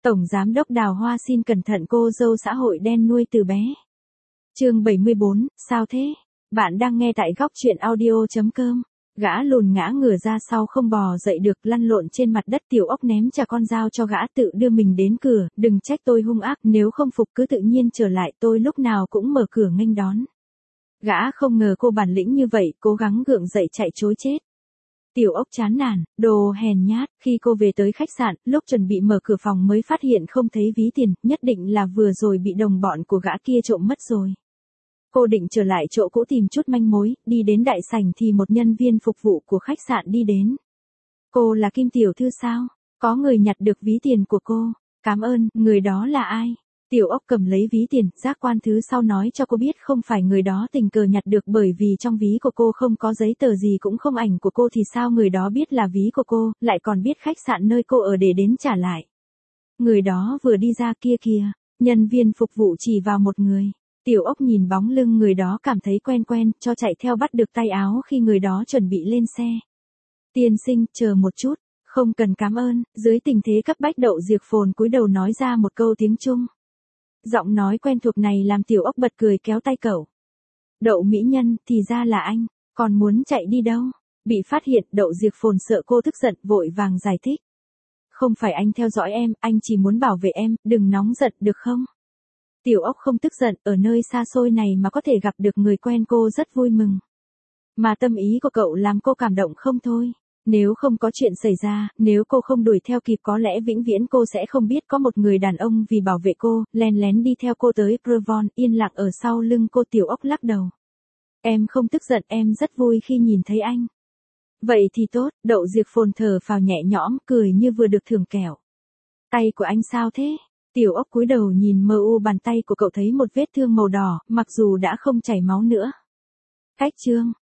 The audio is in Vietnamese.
Tổng Giám đốc Đào Hoa xin cẩn thận cô dâu xã hội đen nuôi từ bé. Chương 74, sao thế? Bạn đang nghe tại góc truyện audio.com. Gã lùn ngã ngửa ra sau không bò dậy được, lăn lộn trên mặt đất. Tiểu Ốc ném trả con dao cho gã, tự đưa mình đến cửa. Đừng trách tôi hung ác, nếu không phục cứ tự nhiên trở lại, tôi lúc nào cũng mở cửa nghênh đón. Gã không ngờ cô bản lĩnh như vậy, cố gắng gượng dậy chạy trối chết. Tiểu Ốc chán nản, đồ hèn nhát. Khi cô về tới khách sạn, lúc chuẩn bị mở cửa phòng mới phát hiện không thấy ví tiền, nhất định là vừa rồi bị đồng bọn của gã kia trộm mất rồi. Cô định trở lại chỗ cũ tìm chút manh mối, đi đến đại sảnh thì một nhân viên phục vụ của khách sạn đi đến. Cô là Kim tiểu thư sao? Có người nhặt được ví tiền của cô. Cảm ơn, người đó là ai? Tiểu Ốc cầm lấy ví tiền, giác quan thứ sau nói cho cô biết không phải người đó tình cờ nhặt được, bởi vì trong ví của cô không có giấy tờ gì, cũng không ảnh của cô, thì sao người đó biết là ví của cô, lại còn biết khách sạn nơi cô ở để đến trả lại. Người đó vừa đi ra kia kìa, nhân viên phục vụ chỉ vào một người. Tiểu Ốc nhìn bóng lưng người đó cảm thấy quen quen, cho chạy theo bắt được tay áo khi người đó chuẩn bị lên xe. Tiên sinh, chờ một chút, không cần cảm ơn. Dưới tình thế cấp bách, Đậu Diệc Phồn cúi đầu nói ra một câu tiếng Trung. Giọng nói quen thuộc này làm Tiểu Ốc bật cười, kéo tay cậu. Đậu mỹ nhân, thì ra là anh, còn muốn chạy đi đâu? Bị phát hiện, Đậu Diệc Phồn sợ cô tức giận, vội vàng giải thích. Không phải anh theo dõi em, anh chỉ muốn bảo vệ em, đừng nóng giận được không? Tiểu Ốc không tức giận, ở nơi xa xôi này mà có thể gặp được người quen cô rất vui mừng. Mà tâm ý của cậu làm cô cảm động không thôi. Nếu không có chuyện xảy ra, nếu cô không đuổi theo kịp, có lẽ vĩnh viễn cô sẽ không biết có một người đàn ông vì bảo vệ cô, len lén đi theo cô tới Prevon, yên lặng ở sau lưng cô. Tiểu Ốc lắc đầu. Em không tức giận, em rất vui khi nhìn thấy anh. Vậy thì tốt. Đậu Diệc Phồn thở phào nhẹ nhõm, cười như vừa được thưởng kẹo. Tay của anh sao thế? Tiểu Ốc cúi đầu nhìn mờ u bàn tay của cậu, thấy một vết thương màu đỏ, mặc dù đã không chảy máu nữa. Cách chương